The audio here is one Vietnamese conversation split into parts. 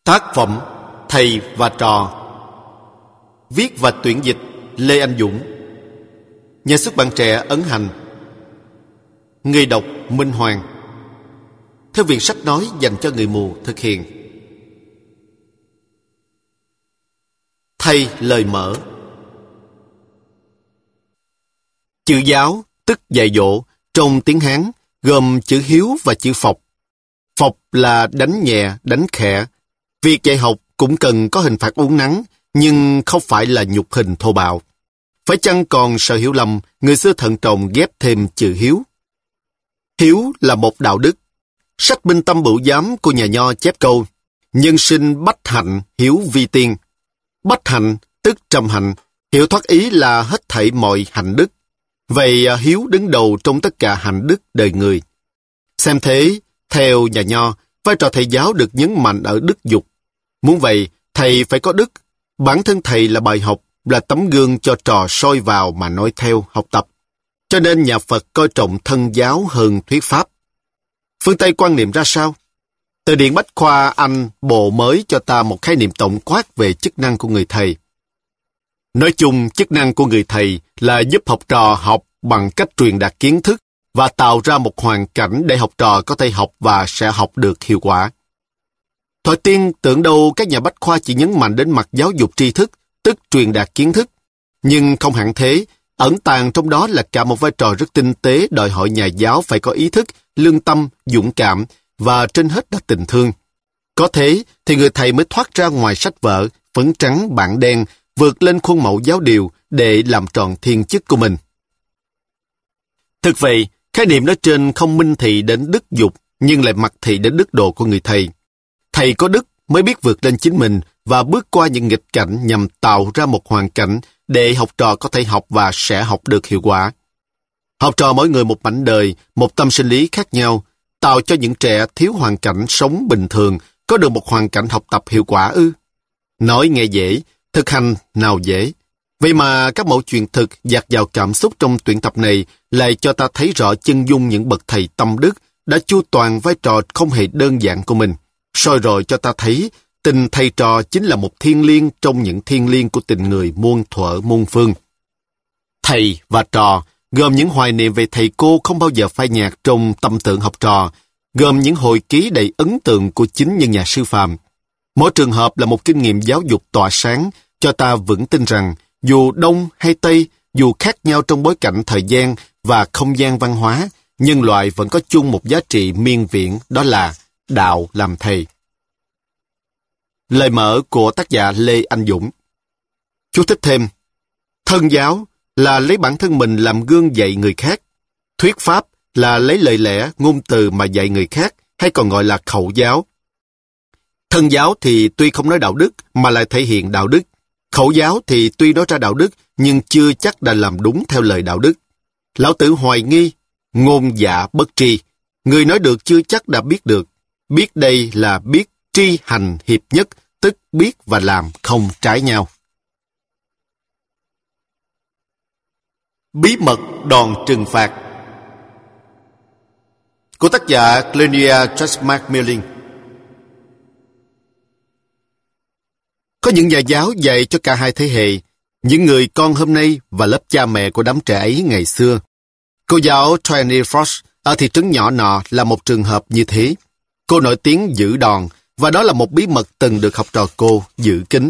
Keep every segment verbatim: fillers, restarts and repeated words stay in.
Tác phẩm Thầy và Trò. Viết và tuyển dịch Lê Anh Dũng. Nhà xuất bản Trẻ ấn hành. Người đọc Minh Hoàng. Theo Viện Sách Nói dành cho người mù thực hiện. Thầy lời mở. Chữ giáo tức dạy dỗ trong tiếng Hán gồm chữ hiếu và chữ phọc. Phọc là đánh nhẹ, đánh khẽ. Việc dạy học cũng cần có hình phạt uốn nắn, nhưng không phải là nhục hình thô bạo. Phải chăng còn sợ hiểu lầm, người xưa thận trọng ghép thêm chữ hiếu. Hiếu là một đạo đức. Sách Minh Tâm Bửu Giám của nhà Nho chép câu: nhân sinh bách hạnh, hiếu vi tiên. Bách hạnh tức trầm hạnh, hiểu thoát ý là hết thảy mọi hạnh đức. Vậy hiếu đứng đầu trong tất cả hạnh đức đời người. Xem thế, theo nhà Nho, vai trò thầy giáo được nhấn mạnh ở đức dục. Muốn vậy, thầy phải có đức. Bản thân thầy là bài học, là tấm gương cho trò soi vào mà noi theo, học tập. Cho nên nhà Phật coi trọng thân giáo hơn thuyết pháp. Phương Tây quan niệm ra sao? Từ điển Bách Khoa Anh bộ mới cho ta một khái niệm tổng quát về chức năng của người thầy. Nói chung, chức năng của người thầy là giúp học trò học bằng cách truyền đạt kiến thức và tạo ra một hoàn cảnh để học trò có thể học và sẽ học được hiệu quả. Thoại tiên tưởng đâu các nhà Bách Khoa chỉ nhấn mạnh đến mặt giáo dục tri thức, tức truyền đạt kiến thức. Nhưng không hẳn thế, ẩn tàng trong đó là cả một vai trò rất tinh tế đòi hỏi nhà giáo phải có ý thức, lương tâm, dũng cảm và trên hết là tình thương. Có thế thì người thầy mới thoát ra ngoài sách vở, phấn trắng bảng đen, vượt lên khuôn mẫu giáo điều để làm tròn thiên chức của mình. Thực vậy, khái niệm nói trên không minh thị đến đức dục, nhưng lại mặc thị đến đức độ của người thầy. Thầy có đức mới biết vượt lên chính mình và bước qua những nghịch cảnh nhằm tạo ra một hoàn cảnh để học trò có thể học và sẽ học được hiệu quả. Học trò mỗi người một mảnh đời, một tâm sinh lý khác nhau, tạo cho những trẻ thiếu hoàn cảnh sống bình thường có được một hoàn cảnh học tập hiệu quả ư? Nói nghe dễ, thực hành nào dễ. Vậy mà các mẫu chuyện thực dạt dào cảm xúc trong tuyển tập này lại cho ta thấy rõ chân dung những bậc thầy tâm đức đã chu toàn vai trò không hề đơn giản của mình. Soi rồi cho ta thấy tình thầy trò chính là một thiên liêng trong những thiên liêng của tình người muôn thuở muôn phương. Thầy và trò gồm những hoài niệm về thầy cô không bao giờ phai nhạt trong tâm tưởng học trò, gồm những hồi ký đầy ấn tượng của chính những nhà sư phạm. Mỗi trường hợp là một kinh nghiệm giáo dục tỏa sáng cho ta vững tin rằng dù Đông hay Tây, dù khác nhau trong bối cảnh thời gian và không gian văn hóa, nhân loại vẫn có chung một giá trị miên viễn, đó là đạo làm thầy. Lời mở của tác giả Lê Anh Dũng. Chú thích thêm: thân giáo là lấy bản thân mình làm gương dạy người khác. Thuyết pháp là lấy lời lẽ, ngôn từ mà dạy người khác, hay còn gọi là khẩu giáo. Thân giáo thì tuy không nói đạo đức mà lại thể hiện đạo đức. Khẩu giáo thì tuy nói ra đạo đức nhưng chưa chắc đã làm đúng theo lời đạo đức. Lão Tử hoài nghi, ngôn dạ bất tri. Người nói được chưa chắc đã biết được. Biết đây là biết tri hành hiệp nhất, tức biết và làm không trái nhau. Bí mật đòn trừng phạt của tác giả Claudia Trustmark-Milling. Có những nhà giáo dạy cho cả hai thế hệ, những người con hôm nay và lớp cha mẹ của đám trẻ ấy ngày xưa. Cô giáo Tony Frost ở thị trấn nhỏ nọ là một trường hợp như thế. Cô nổi tiếng giữ đòn, và đó là một bí mật từng được học trò cô giữ kín.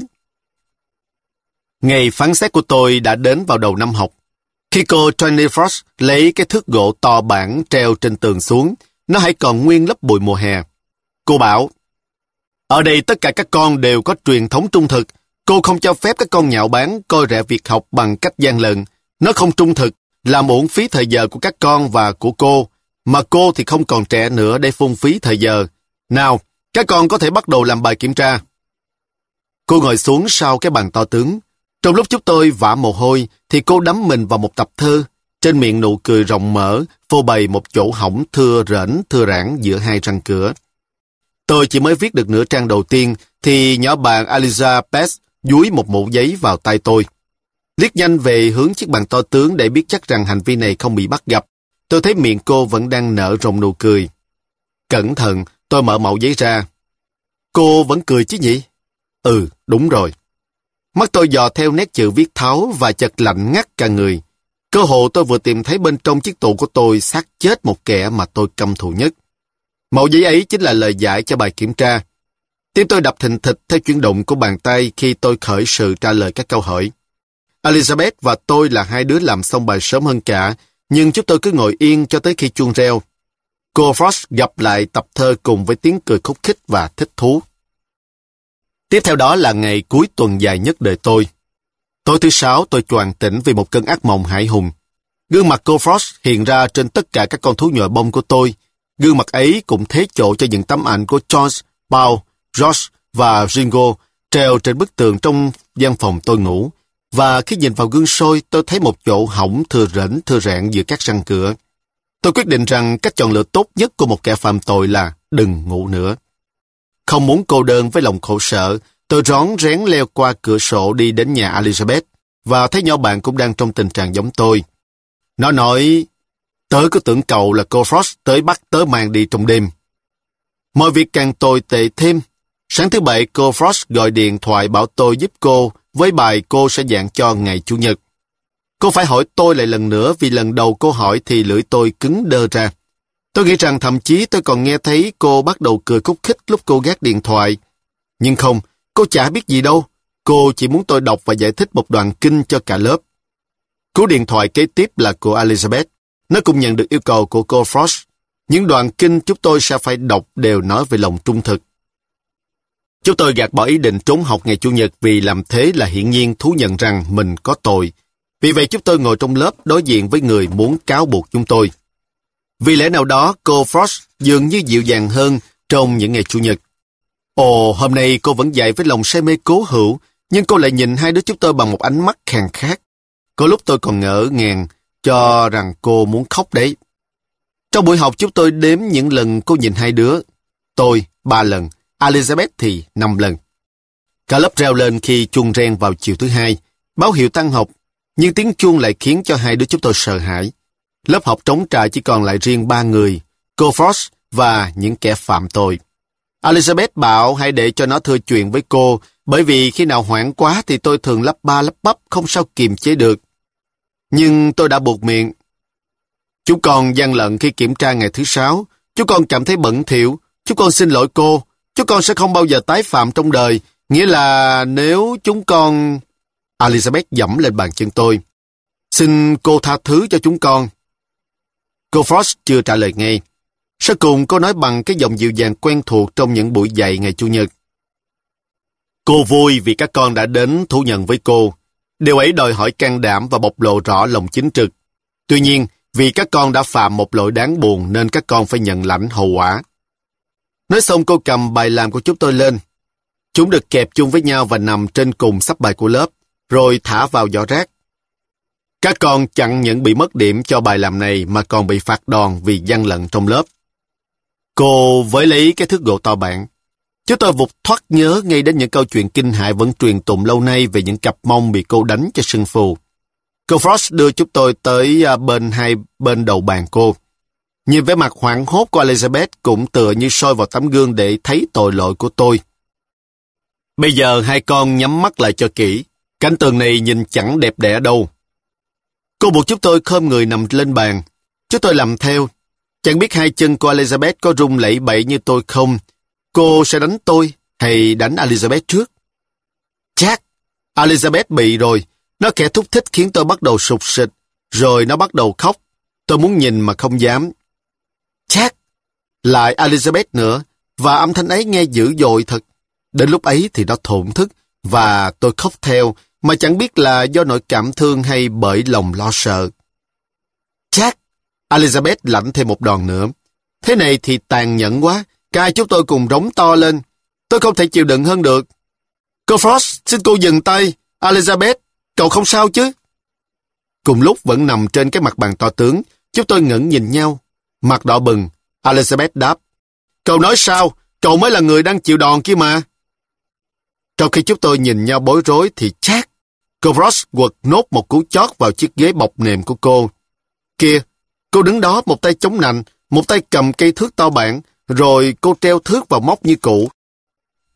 Ngày phán xét của tôi đã đến vào đầu năm học. Khi cô Tony Frost lấy cái thước gỗ to bản treo trên tường xuống, nó hãy còn nguyên lớp bụi mùa hè. Cô bảo: ở đây tất cả các con đều có truyền thống trung thực. Cô không cho phép các con nhạo báng, coi rẻ việc học bằng cách gian lận. Nó không trung thực, làm uổng phí thời giờ của các con và của cô. Mà cô thì không còn trẻ nữa để phung phí thời giờ. Nào, các con có thể bắt đầu làm bài kiểm tra. Cô ngồi xuống sau cái bàn to tướng. Trong lúc chúng tôi vã mồ hôi, thì cô đắm mình vào một tập thơ. Trên miệng nụ cười rộng mở, phô bày một chỗ hõng thưa rễn thưa rãng giữa hai răng cửa. Tôi chỉ mới viết được nửa trang đầu tiên, thì nhỏ bạn Aliza Pest dúi một mẩu giấy vào tay tôi. Liếc nhanh về hướng chiếc bàn to tướng để biết chắc rằng hành vi này không bị bắt gặp. Tôi thấy miệng cô vẫn đang nở rộng nụ cười. Cẩn thận, tôi mở mẩu giấy ra. Cô vẫn cười chứ nhỉ? Ừ, đúng rồi. Mắt tôi dò theo nét chữ viết tháo và chợt lạnh ngắt cả người. Cơ hồ tôi vừa tìm thấy bên trong chiếc tủ của tôi xác chết một kẻ mà tôi căm thù nhất. Mẩu giấy ấy chính là lời giải cho bài kiểm tra. Tim tôi đập thình thịch theo chuyển động của bàn tay khi tôi khởi sự trả lời các câu hỏi. Elizabeth và tôi là hai đứa làm xong bài sớm hơn cả, nhưng chúng tôi cứ ngồi yên cho tới khi chuông reo. Cô Frost gặp lại tập thơ cùng với tiếng cười khúc khích và thích thú. Tiếp theo đó là ngày cuối tuần dài nhất đời tôi. Tối thứ sáu tôi choàng tỉnh vì một cơn ác mộng hãi hùng. Gương mặt cô Frost hiện ra trên tất cả các con thú nhồi bông của tôi. Gương mặt ấy cũng thế chỗ cho những tấm ảnh của George, Paul, George và Ringo treo trên bức tường trong gian phòng tôi ngủ. Và khi nhìn vào gương soi, tôi thấy một chỗ hỏng thừa rễnh thừa rạn giữa các răng cửa. Tôi quyết định rằng cách chọn lựa tốt nhất của một kẻ phạm tội là đừng ngủ nữa. Không muốn cô đơn với lòng khổ sở, tôi rón rén leo qua cửa sổ đi đến nhà Elizabeth và thấy nhỏ bạn cũng đang trong tình trạng giống tôi. Nó nói, tớ cứ tưởng cậu là cô Frost tới bắt tớ mang đi trong đêm. Mọi việc càng tồi tệ thêm. Sáng thứ Bảy, cô Frost gọi điện thoại bảo tôi giúp cô với bài cô sẽ giảng cho ngày Chủ nhật. Cô phải hỏi tôi lại lần nữa vì lần đầu cô hỏi thì lưỡi tôi cứng đơ ra. Tôi nghĩ rằng thậm chí tôi còn nghe thấy cô bắt đầu cười khúc khích lúc cô gác điện thoại. Nhưng không, cô chả biết gì đâu. Cô chỉ muốn tôi đọc và giải thích một đoạn kinh cho cả lớp. Cú điện thoại kế tiếp là của Elizabeth. Nó cũng nhận được yêu cầu của cô Frost. Những đoạn kinh chúng tôi sẽ phải đọc đều nói về lòng trung thực. Chúng tôi gạt bỏ ý định trốn học ngày Chủ nhật vì làm thế là hiển nhiên thú nhận rằng mình có tội. Vì vậy chúng tôi ngồi trong lớp đối diện với người muốn cáo buộc chúng tôi. Vì lẽ nào đó, cô Frost dường như dịu dàng hơn trong những ngày Chủ nhật. Ồ, hôm nay cô vẫn dạy với lòng say mê cố hữu, nhưng cô lại nhìn hai đứa chúng tôi bằng một ánh mắt khàn khát. Có lúc tôi còn ngỡ ngàng, cho rằng cô muốn khóc đấy. Trong buổi học chúng tôi đếm những lần cô nhìn hai đứa. Tôi, ba lần, Elizabeth thì năm lần. Cả lớp reo lên khi chuông reng vào chiều thứ hai, báo hiệu tan học, nhưng tiếng chuông lại khiến cho hai đứa chúng tôi sợ hãi. Lớp học trống trải chỉ còn lại riêng ba người, cô Frost và những kẻ phạm tội. Elizabeth bảo hãy để cho nó thưa chuyện với cô, bởi vì khi nào hoảng quá thì tôi thường lắp ba lắp bắp không sao kiềm chế được. Nhưng tôi đã buộc miệng. Chúng con gian lận khi kiểm tra ngày thứ sáu. Chúng con cảm thấy bẩn thỉu. Chúng con xin lỗi cô. Chúng con sẽ không bao giờ tái phạm trong đời. Nghĩa là nếu chúng con... Elizabeth giẫm lên bàn chân tôi. Xin cô tha thứ cho chúng con. Cô Frost chưa trả lời ngay. Sau cùng cô nói bằng cái giọng dịu dàng quen thuộc trong những buổi dạy ngày Chủ nhật. Cô vui vì các con đã đến thú nhận với cô. Điều ấy đòi hỏi can đảm và bộc lộ rõ lòng chính trực. Tuy nhiên, vì các con đã phạm một lỗi đáng buồn nên các con phải nhận lãnh hậu quả. Nói xong cô cầm bài làm của chúng tôi lên. Chúng được kẹp chung với nhau và nằm trên cùng sắp bài của lớp, rồi thả vào giỏ rác. Các con chẳng những bị mất điểm cho bài làm này mà còn bị phạt đòn vì gian lận trong lớp. Cô với lấy cái thước gỗ to bản. Chúng tôi vụt thoát nhớ ngay đến những câu chuyện kinh hại vẫn truyền tụng lâu nay về những cặp mông bị cô đánh cho sưng phù. Cô Frost đưa chúng tôi tới bên hai bên đầu bàn cô. Nhìn vẻ mặt hoảng hốt của Elizabeth cũng tựa như soi vào tấm gương để thấy tội lỗi của tôi. Bây giờ hai con nhắm mắt lại cho kỹ. Cảnh tượng này nhìn chẳng đẹp đẽ đâu. Cô buộc chúng tôi khom người nằm lên bàn. Chúng tôi làm theo. Chẳng biết hai chân của Elizabeth có rung lẩy bẩy như tôi không. Cô sẽ đánh tôi hay đánh Elizabeth trước? Chắc, Elizabeth bị rồi. Nó khẽ thúc thích khiến tôi bắt đầu sụt sịt. Rồi nó bắt đầu khóc. Tôi muốn nhìn mà không dám. Chắc, lại Elizabeth nữa. Và âm thanh ấy nghe dữ dội thật. Đến lúc ấy thì nó thổn thức. Và tôi khóc theo. Mà chẳng biết là do nỗi cảm thương hay bởi lòng lo sợ. Chắc, Elizabeth lãnh thêm một đòn nữa. Thế này thì tàn nhẫn quá. Cả hai chúng tôi cùng rống to lên. Tôi không thể chịu đựng hơn được. Cô Frost, xin cô dừng tay. Elizabeth, cậu không sao chứ? Cùng lúc vẫn nằm trên cái mặt bàn to tướng, chúng tôi ngẩng nhìn nhau. Mặt đỏ bừng, Elizabeth đáp. Cậu nói sao? Cậu mới là người đang chịu đòn kia mà. Trong khi chúng tôi nhìn nhau bối rối thì chát. Cô Frost quật nốt một cú chót vào chiếc ghế bọc nệm của cô. Kìa, cô đứng đó một tay chống nạnh, một tay cầm cây thước to bản, rồi cô treo thước vào móc như cũ.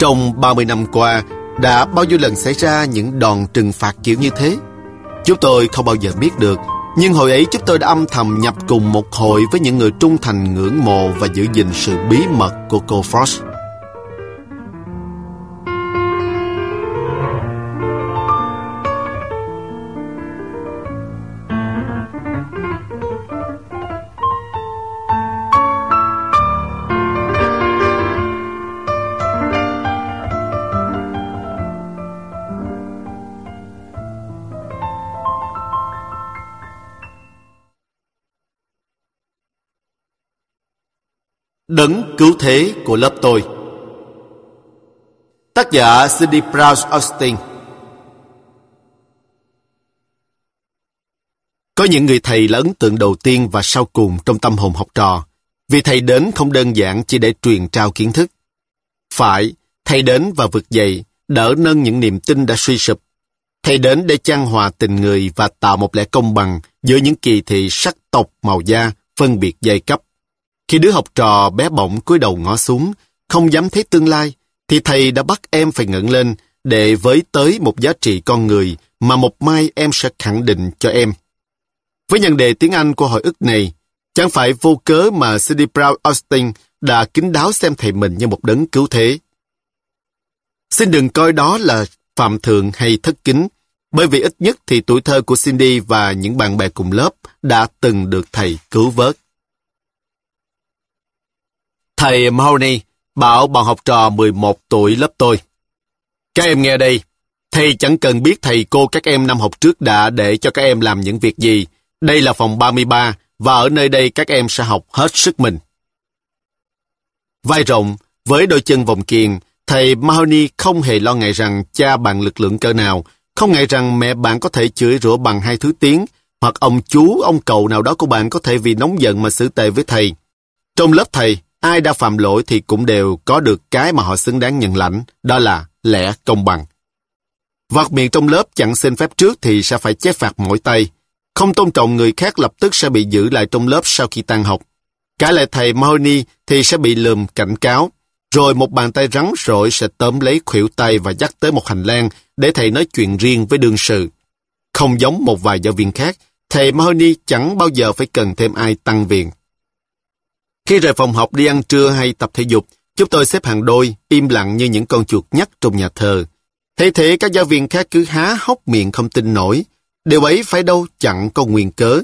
Trong ba mươi năm qua, đã bao nhiêu lần xảy ra những đòn trừng phạt kiểu như thế? Chúng tôi không bao giờ biết được, nhưng hồi ấy chúng tôi đã âm thầm nhập cùng một hội với những người trung thành ngưỡng mộ và giữ gìn sự bí mật của cô Frost. Đấng cứu thế của lớp tôi. Tác giả Cindy Proud Austin. Có những người thầy là ấn tượng đầu tiên và sau cùng trong tâm hồn học trò, vì thầy đến không đơn giản chỉ để truyền trao kiến thức. Phải, thầy đến và vực dậy, đỡ nâng những niềm tin đã suy sụp. Thầy đến để chan hòa tình người và tạo một lẽ công bằng giữa những kỳ thị sắc tộc, màu da, phân biệt giai cấp. Khi đứa học trò bé bỏng cúi đầu ngó xuống, không dám thấy tương lai, thì thầy đã bắt em phải ngẩng lên để với tới một giá trị con người mà một mai em sẽ khẳng định cho em. Với nhân đề tiếng Anh của hồi ức này, chẳng phải vô cớ mà Cindy Proud Austin đã kín đáo xem thầy mình như một đấng cứu thế. Xin đừng coi đó là phạm thượng hay thất kính, bởi vì ít nhất thì tuổi thơ của Cindy và những bạn bè cùng lớp đã từng được thầy cứu vớt. Thầy Mahoney bảo bọn học trò mười một tuổi lớp tôi: các em nghe đây, thầy chẳng cần biết thầy cô các em năm học trước đã để cho các em làm những việc gì. Đây là phòng ba mươi ba và ở nơi đây các em sẽ học hết sức mình. Vai rộng, với đôi chân vòng kiềng, thầy Mahoney không hề lo ngại rằng cha bạn lực lượng cỡ nào, không ngại rằng mẹ bạn có thể chửi rủa bằng hai thứ tiếng, hoặc ông chú, ông cậu nào đó của bạn có thể vì nóng giận mà xử tệ với thầy. Trong lớp thầy, ai đã phạm lỗi thì cũng đều có được cái mà họ xứng đáng nhận lãnh, đó là lẽ công bằng. Vặt miệng trong lớp chẳng xin phép trước thì sẽ phải chép phạt mỗi tay. Không tôn trọng người khác lập tức sẽ bị giữ lại trong lớp sau khi tan học. Cãi lại thầy Mahoney thì sẽ bị lườm cảnh cáo, rồi một bàn tay rắn rỏi sẽ tóm lấy khuỷu tay và dắt tới một hành lang để thầy nói chuyện riêng với đương sự. Không giống một vài giáo viên khác, thầy Mahoney chẳng bao giờ phải cần thêm ai tăng viện. Khi rời phòng học đi ăn trưa hay tập thể dục, chúng tôi xếp hàng đôi, im lặng như những con chuột nhắt trong nhà thờ. Thế thế các giáo viên khác cứ há hốc miệng không tin nổi. Điều ấy phải đâu chẳng có nguyên cớ.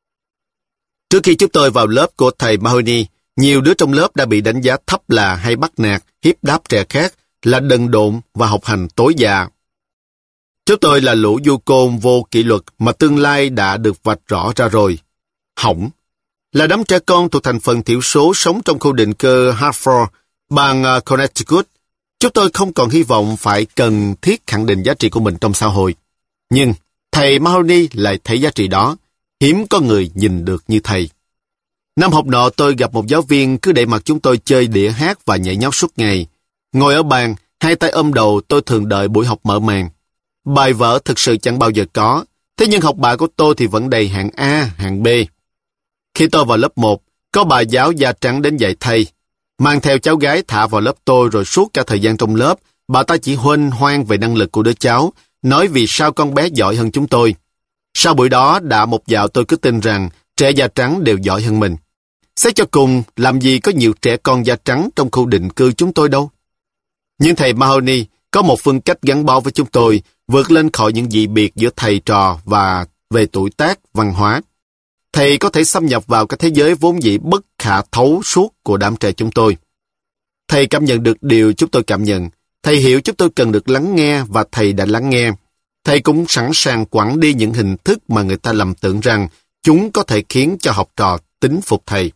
Trước khi chúng tôi vào lớp của thầy Mahoney, nhiều đứa trong lớp đã bị đánh giá thấp là hay bắt nạt, hiếp đáp trẻ khác, là đần độn và học hành tối dạ. Chúng tôi là lũ du côn vô kỷ luật mà tương lai đã được vạch rõ ra rồi. Hỏng. Là đám trẻ con thuộc thành phần thiểu số sống trong khu định cư Hartford, bang Connecticut, chúng tôi không còn hy vọng phải cần thiết khẳng định giá trị của mình trong xã hội. Nhưng thầy Mahoney lại thấy giá trị đó, hiếm có người nhìn được như thầy. Năm học nọ tôi gặp một giáo viên cứ để mặc chúng tôi chơi đĩa hát và nhảy nhót suốt ngày. Ngồi ở bàn, hai tay ôm đầu, tôi thường đợi buổi học mở màn. Bài vở thực sự chẳng bao giờ có, thế nhưng học bạ của tôi thì vẫn đầy hạng A, hạng B. Khi tôi vào lớp một, có bà giáo da trắng đến dạy thầy. Mang theo cháu gái thả vào lớp tôi rồi suốt cả thời gian trong lớp, bà ta chỉ huênh hoang về năng lực của đứa cháu, nói vì sao con bé giỏi hơn chúng tôi. Sau buổi đó đã một dạo tôi cứ tin rằng trẻ da trắng đều giỏi hơn mình. Xét cho cùng, làm gì có nhiều trẻ con da trắng trong khu định cư chúng tôi đâu. Nhưng thầy Mahoney có một phương cách gắn bó với chúng tôi, vượt lên khỏi những dị biệt giữa thầy trò và về tuổi tác, văn hóa. Thầy có thể xâm nhập vào cái thế giới vốn dĩ bất khả thấu suốt của đám trẻ chúng tôi. Thầy cảm nhận được điều chúng tôi cảm nhận. Thầy hiểu chúng tôi cần được lắng nghe và thầy đã lắng nghe. Thầy cũng sẵn sàng quẳng đi những hình thức mà người ta lầm tưởng rằng chúng có thể khiến cho học trò tín phục thầy.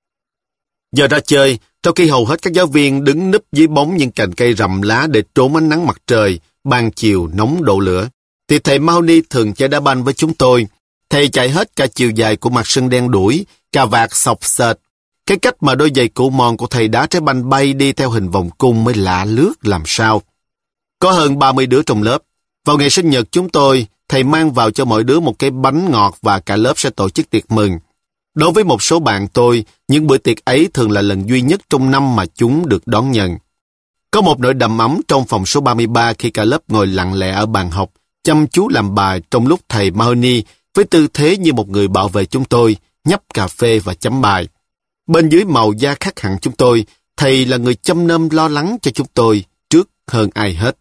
Giờ ra chơi, trong khi hầu hết các giáo viên đứng núp dưới bóng những cành cây rậm lá để trốn ánh nắng mặt trời, ban chiều nóng độ lửa, thì thầy Mahoney thường chơi đá banh với chúng tôi. Thầy chạy hết cả chiều dài của mặt sân đen đuổi, cà vạt sọc sệt. Cái cách mà đôi giày cũ mòn của thầy đá trái banh bay đi theo hình vòng cung mới lạ lướt làm sao. Có hơn ba mươi đứa trong lớp. Vào ngày sinh nhật chúng tôi, thầy mang vào cho mỗi đứa một cái bánh ngọt và cả lớp sẽ tổ chức tiệc mừng. Đối với một số bạn tôi, những bữa tiệc ấy thường là lần duy nhất trong năm mà chúng được đón nhận. Có một nỗi đầm ấm trong phòng số ba mươi ba khi cả lớp ngồi lặng lẽ ở bàn học, chăm chú làm bài trong lúc thầy Mahoney với tư thế như một người bảo vệ chúng tôi, nhấp cà phê và chấm bài. Bên dưới màu da khác hẳn chúng tôi, thầy là người chăm nom lo lắng cho chúng tôi trước hơn ai hết.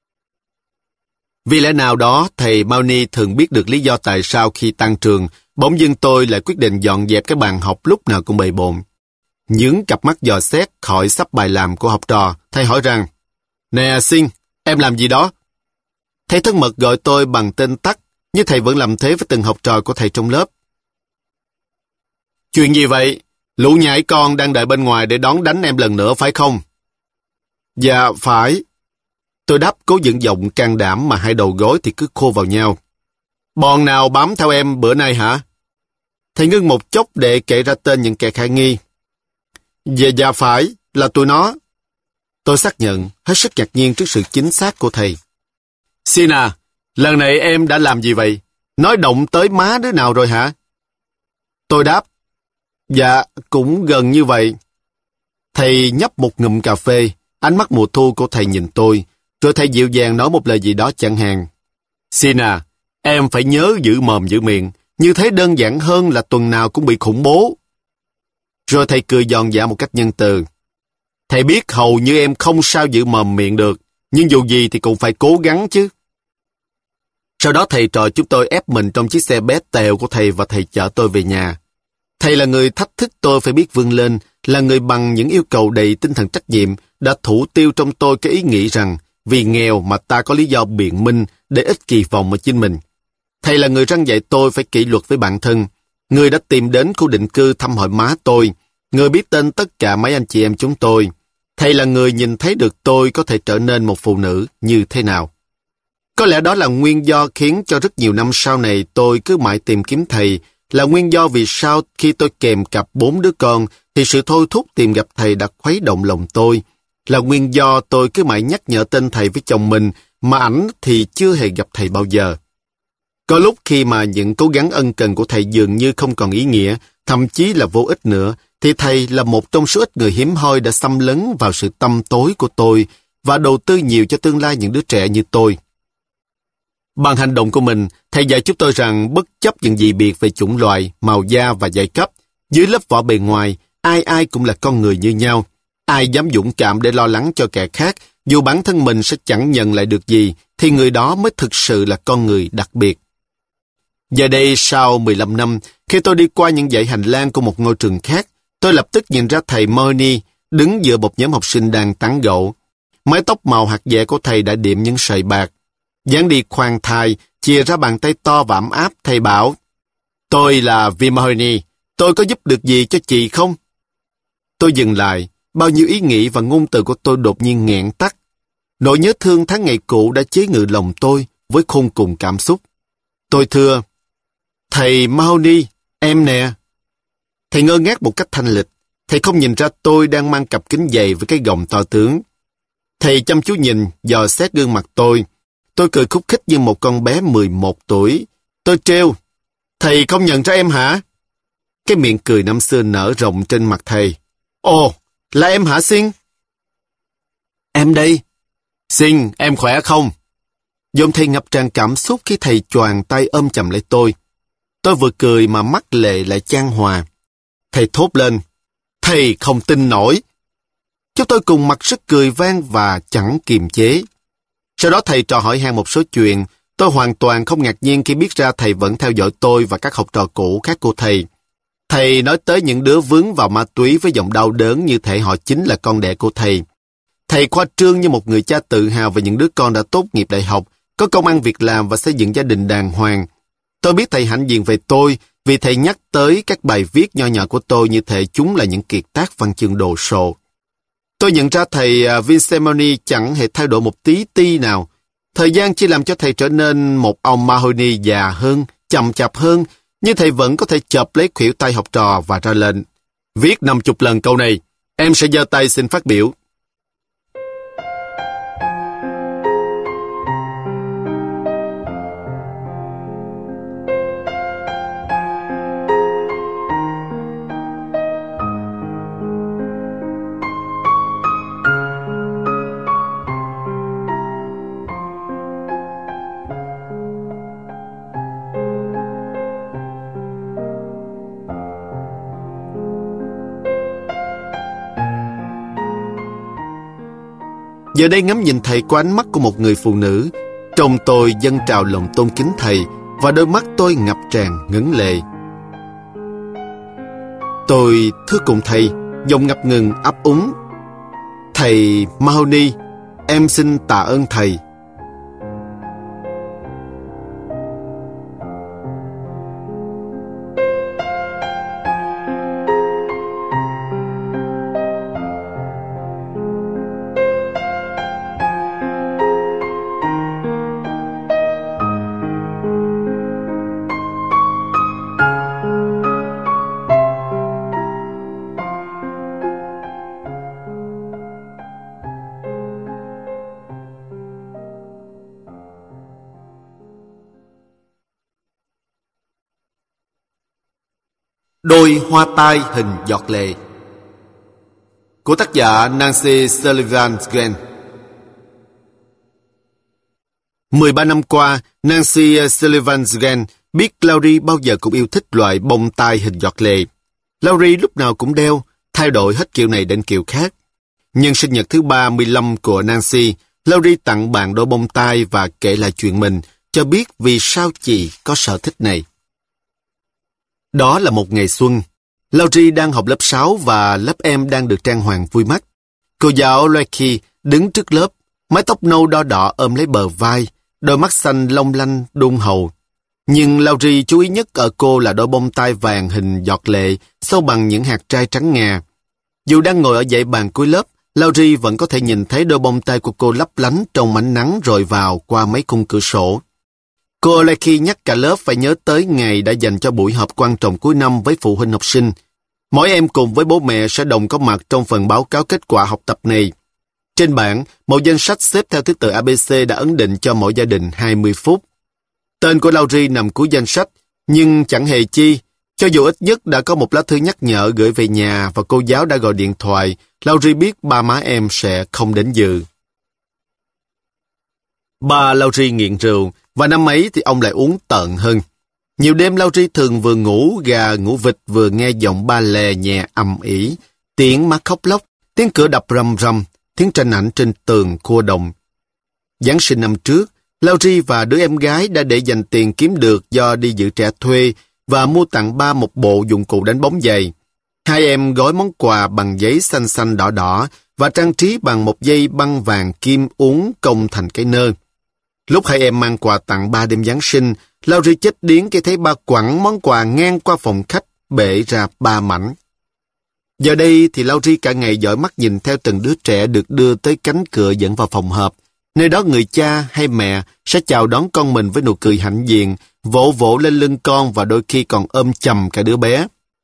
Vì lẽ nào đó, thầy Mahoney thường biết được lý do tại sao khi tan trường, bỗng dưng tôi lại quyết định dọn dẹp cái bàn học lúc nào cũng bề bộn. Những cặp mắt dò xét khỏi sắp bài làm của học trò, thầy hỏi rằng, "Nè Sinh, em làm gì đó?" Thầy thân mật gọi tôi bằng tên tắt, nhưng thầy vẫn làm thế với từng học trò của thầy trong lớp. "Chuyện gì vậy? Lũ nhãi con đang đợi bên ngoài để đón đánh em lần nữa phải không?" "Dạ, phải." Tôi đáp cố dựng giọng can đảm mà hai đầu gối thì cứ khô vào nhau. "Bọn nào bám theo em bữa nay hả?" Thầy ngưng một chốc để kể ra tên những kẻ khả nghi. "Dạ, dạ phải, là tụi nó." Tôi xác nhận, hết sức ngạc nhiên trước sự chính xác của thầy. "Xin à, lần này em đã làm gì vậy? Nói động tới má đứa nào rồi hả?" Tôi đáp, "Dạ, cũng gần như vậy." Thầy nhấp một ngụm cà phê, ánh mắt mùa thu của thầy nhìn tôi, rồi thầy dịu dàng nói một lời gì đó chẳng hạn. "Xin à, em phải nhớ giữ mồm giữ miệng, như thế đơn giản hơn là tuần nào cũng bị khủng bố." Rồi thầy cười giòn giả một cách nhân từ. "Thầy biết hầu như em không sao giữ mồm miệng được, nhưng dù gì thì cũng phải cố gắng chứ." Sau đó thầy trò chúng tôi ép mình trong chiếc xe bé tèo của thầy và thầy chở tôi về nhà. Thầy là người thách thức tôi phải biết vươn lên, là người bằng những yêu cầu đầy tinh thần trách nhiệm đã thủ tiêu trong tôi cái ý nghĩ rằng vì nghèo mà ta có lý do biện minh để ít kỳ vọng ở chính mình. Thầy là người răn dạy tôi phải kỷ luật với bản thân, người đã tìm đến khu định cư thăm hỏi má tôi, người biết tên tất cả mấy anh chị em chúng tôi. Thầy là người nhìn thấy được tôi có thể trở nên một phụ nữ như thế nào. Có lẽ đó là nguyên do khiến cho rất nhiều năm sau này tôi cứ mãi tìm kiếm thầy, là nguyên do vì sao khi tôi kèm cặp bốn đứa con thì sự thôi thúc tìm gặp thầy đã khuấy động lòng tôi, là nguyên do tôi cứ mãi nhắc nhở tên thầy với chồng mình mà ảnh thì chưa hề gặp thầy bao giờ. Có lúc khi mà những cố gắng ân cần của thầy dường như không còn ý nghĩa, thậm chí là vô ích nữa, thì thầy là một trong số ít người hiếm hoi đã xâm lấn vào sự tăm tối của tôi và đầu tư nhiều cho tương lai những đứa trẻ như tôi. Bằng hành động của mình, thầy dạy chúng tôi rằng bất chấp những dị biệt về chủng loại, màu da và giai cấp, dưới lớp vỏ bề ngoài, ai ai cũng là con người như nhau. Ai dám dũng cảm để lo lắng cho kẻ khác, dù bản thân mình sẽ chẳng nhận lại được gì, thì người đó mới thực sự là con người đặc biệt. Giờ đây, sau mười lăm năm, khi tôi đi qua những dãy hành lang của một ngôi trường khác, tôi lập tức nhìn ra thầy Mahoney đứng giữa một nhóm học sinh đang tán gẫu. Mái tóc màu hạt dẻ của thầy đã điểm những sợi bạc. Dáng đi khoan thai, chìa ra bàn tay to và ấm áp, thầy bảo, "Tôi là Vi Mahoney, tôi có giúp được gì cho chị không?" Tôi dừng lại, bao nhiêu ý nghĩ và ngôn từ của tôi đột nhiên nghẹn tắt. Nỗi nhớ thương tháng ngày cũ đã chế ngự lòng tôi với khôn cùng cảm xúc. Tôi thưa, "Thầy Mahoney, em nè." Thầy ngơ ngác một cách thanh lịch. Thầy không nhìn ra tôi đang mang cặp kính dày với cái gọng to tướng. Thầy chăm chú nhìn, dò xét gương mặt tôi. Tôi cười khúc khích như một con bé mười một tuổi. Tôi trêu, "Thầy không nhận ra em hả?" Cái miệng cười năm xưa nở rộng trên mặt thầy. "Ồ, là em hả Sinh?" "Em đây." "Sinh, em khỏe không?" Giọng thầy ngập tràn cảm xúc khi thầy choàng tay ôm chầm lấy tôi. Tôi vừa cười mà mắt lệ lại chan hòa. Thầy thốt lên, "Thầy không tin nổi." Chúng tôi cùng mặc sức cười vang và chẳng kiềm chế. Sau đó thầy trò hỏi han một số chuyện. Tôi hoàn toàn không ngạc nhiên khi biết ra thầy vẫn theo dõi tôi và các học trò cũ khác của thầy. Thầy nói tới những đứa vướng vào ma túy với giọng đau đớn như thể họ chính là con đẻ của thầy. Thầy khoa trương như một người cha tự hào về những đứa con đã tốt nghiệp đại học, có công ăn việc làm và xây dựng gia đình đàng hoàng. Tôi biết thầy hãnh diện về tôi vì thầy nhắc tới các bài viết nho nhỏ của tôi như thể chúng là những kiệt tác văn chương đồ sộ. Tôi nhận ra thầy Vincent Mahoney chẳng hề thay đổi một tí ti nào. Thời gian chỉ làm cho thầy trở nên một ông Mahoney già hơn, chậm chạp hơn, nhưng thầy vẫn có thể chộp lấy khuỷu tay học trò và ra lệnh. "Viết năm chục lần câu này, em sẽ giơ tay xin phát biểu." Giờ đây ngắm nhìn thầy qua ánh mắt của một người phụ nữ, trong tôi dâng trào lòng tôn kính thầy và đôi mắt tôi ngập tràn ngấn lệ. Tôi thưa cùng thầy, giọng ngập ngừng ấp úng. Thầy Mahoney, em xin tạ ơn thầy. Đôi hoa tai hình giọt lệ của tác giả Nancy Sullivan Glenn. mười ba năm qua, Nancy Sullivan Glenn biết Laurie bao giờ cũng yêu thích loại bông tai hình giọt lệ. Laurie lúc nào cũng đeo, thay đổi hết kiểu này đến kiểu khác. Nhân sinh nhật thứ ba mươi lăm của Nancy, Laurie tặng bạn đôi bông tai và kể lại chuyện mình, cho biết vì sao chị có sở thích này. Đó là một ngày xuân. Laurie đang học lớp sáu và lớp em đang được trang hoàng vui mắt. Cô giáo Lecky đứng trước lớp, mái tóc nâu đo đỏ ôm lấy bờ vai, đôi mắt xanh long lanh đôn hầu. Nhưng Laurie chú ý nhất ở cô là đôi bông tai vàng hình giọt lệ, sâu bằng những hạt trai trắng ngà. Dù đang ngồi ở dãy bàn cuối lớp, Laurie vẫn có thể nhìn thấy đôi bông tai của cô lấp lánh trong ánh nắng rọi vào qua mấy khung cửa sổ. Cô Lecky nhắc cả lớp phải nhớ tới ngày đã dành cho buổi họp quan trọng cuối năm với phụ huynh học sinh. Mỗi em cùng với bố mẹ sẽ đồng có mặt trong phần báo cáo kết quả học tập này. Trên bảng, một danh sách xếp theo thứ tự a bê xê đã ấn định cho mỗi gia đình hai mươi phút. Tên của Laurie nằm cuối danh sách, nhưng chẳng hề chi. Cho dù ít nhất đã có một lá thư nhắc nhở gửi về nhà và cô giáo đã gọi điện thoại, Laurie biết ba má em sẽ không đến dự. Ba Laurie nghiện rượu, và năm ấy thì ông lại uống tợn hơn. Nhiều đêm Laurie thường vừa ngủ gà ngủ vịt vừa nghe giọng ba lè nhẹ ầm ĩ, tiếng má khóc lóc, tiếng cửa đập rầm rầm, tiếng tranh ảnh trên tường cua đồng. Giáng sinh năm trước, Laurie và đứa em gái đã để dành tiền kiếm được do đi giữ trẻ thuê và mua tặng ba một bộ dụng cụ đánh bóng giày. Hai em gói món quà bằng giấy xanh xanh đỏ đỏ và trang trí bằng một dây băng vàng kim uốn cong thành cái nơ. Lúc hai em mang quà tặng ba đêm Giáng sinh, Laurie chết điếng khi thấy ba quẳng món quà ngang qua phòng khách, bể ra ba mảnh. Giờ đây thì Laurie cả ngày dõi mắt nhìn theo từng đứa trẻ được đưa tới cánh cửa dẫn vào phòng họp. Nơi đó người cha hay mẹ sẽ chào đón con mình với nụ cười hãnh diện, vỗ vỗ lên lưng con và đôi khi còn ôm chầm cả đứa bé.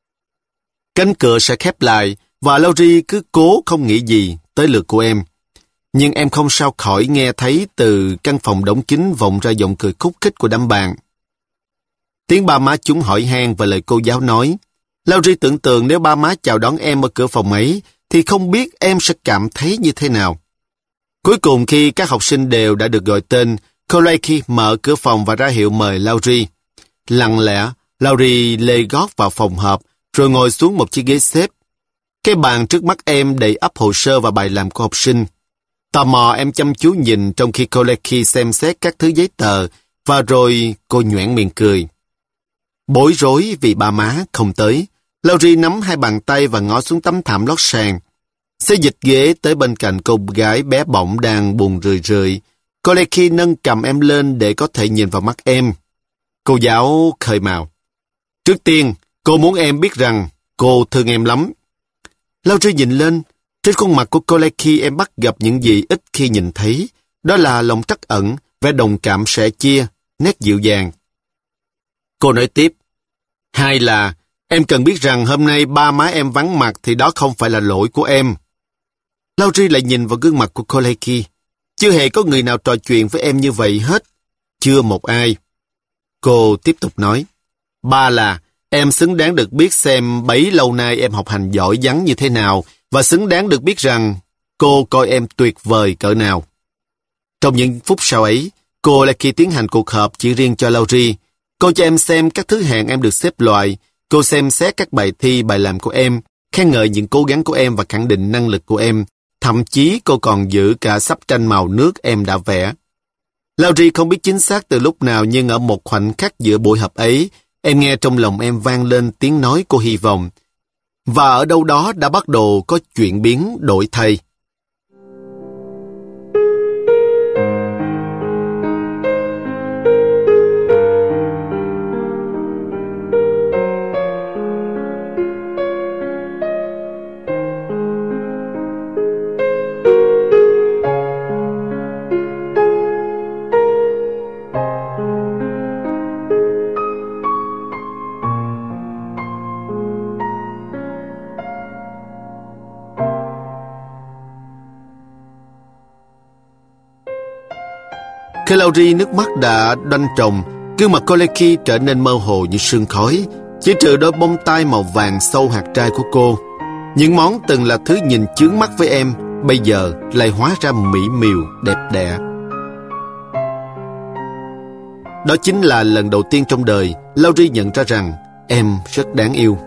Cánh cửa sẽ khép lại và Laurie cứ cố không nghĩ gì tới lượt của em. Nhưng em không sao khỏi nghe thấy từ căn phòng đóng kín vọng ra giọng cười khúc khích của đám bạn. Tiếng ba má chúng hỏi han và lời cô giáo nói. Laurie tưởng tượng nếu ba má chào đón em ở cửa phòng ấy, thì không biết em sẽ cảm thấy như thế nào. Cuối cùng khi các học sinh đều đã được gọi tên, cô Lecky mở cửa phòng và ra hiệu mời Laurie. Lặng lẽ, Laurie lê gót vào phòng họp, rồi ngồi xuống một chiếc ghế xếp. Cái bàn trước mắt em đầy ắp hồ sơ và bài làm của học sinh. Tò mò em chăm chú nhìn trong khi cô Lecky xem xét các thứ giấy tờ, và rồi cô nhoẻn miệng cười. Bối rối vì ba má không tới, Laurie nắm hai bàn tay và ngó xuống tấm thảm lót sàn. Xê dịch ghế tới bên cạnh cô gái bé bỏng đang buồn rười rượi. Cô Lecky nâng cầm em lên để có thể nhìn vào mắt em. Cô giáo khơi mào. Trước tiên, cô muốn em biết rằng cô thương em lắm. Laurie nhìn lên. Trên khuôn mặt của cô Lecky em bắt gặp những gì ít khi nhìn thấy. Đó là lòng trắc ẩn, vẻ đồng cảm sẻ chia, nét dịu dàng. Cô nói tiếp. Hai là, em cần biết rằng hôm nay ba má em vắng mặt thì đó không phải là lỗi của em. Laurie lại nhìn vào gương mặt của cô Lecky. Chưa hề có người nào trò chuyện với em như vậy hết. Chưa một ai. Cô tiếp tục nói. Ba là, em xứng đáng được biết xem bấy lâu nay em học hành giỏi giắng như thế nào, và xứng đáng được biết rằng cô coi em tuyệt vời cỡ nào. Trong những phút sau ấy, cô Lecky tiến hành cuộc họp chỉ riêng cho Laurie. Cô cho em xem các thứ hạng em được xếp loại. Cô xem xét các bài thi, bài làm của em, khen ngợi những cố gắng của em và khẳng định năng lực của em. Thậm chí cô còn giữ cả sắp tranh màu nước em đã vẽ. Laurie không biết chính xác từ lúc nào, nhưng ở một khoảnh khắc giữa buổi họp ấy, em nghe trong lòng em vang lên tiếng nói của hy vọng. Và ở đâu đó đã bắt đầu có chuyển biến đổi thay. Khi Laurie nước mắt đã đoanh tròng, gương mặt cô Lecky trở nên mơ hồ như sương khói, chỉ trừ đôi bông tai màu vàng sâu hạt trai của cô. Những món từng là thứ nhìn chướng mắt với em, bây giờ lại hóa ra mỹ miều, đẹp đẽ. Đó chính là lần đầu tiên trong đời Laurie nhận ra rằng em rất đáng yêu.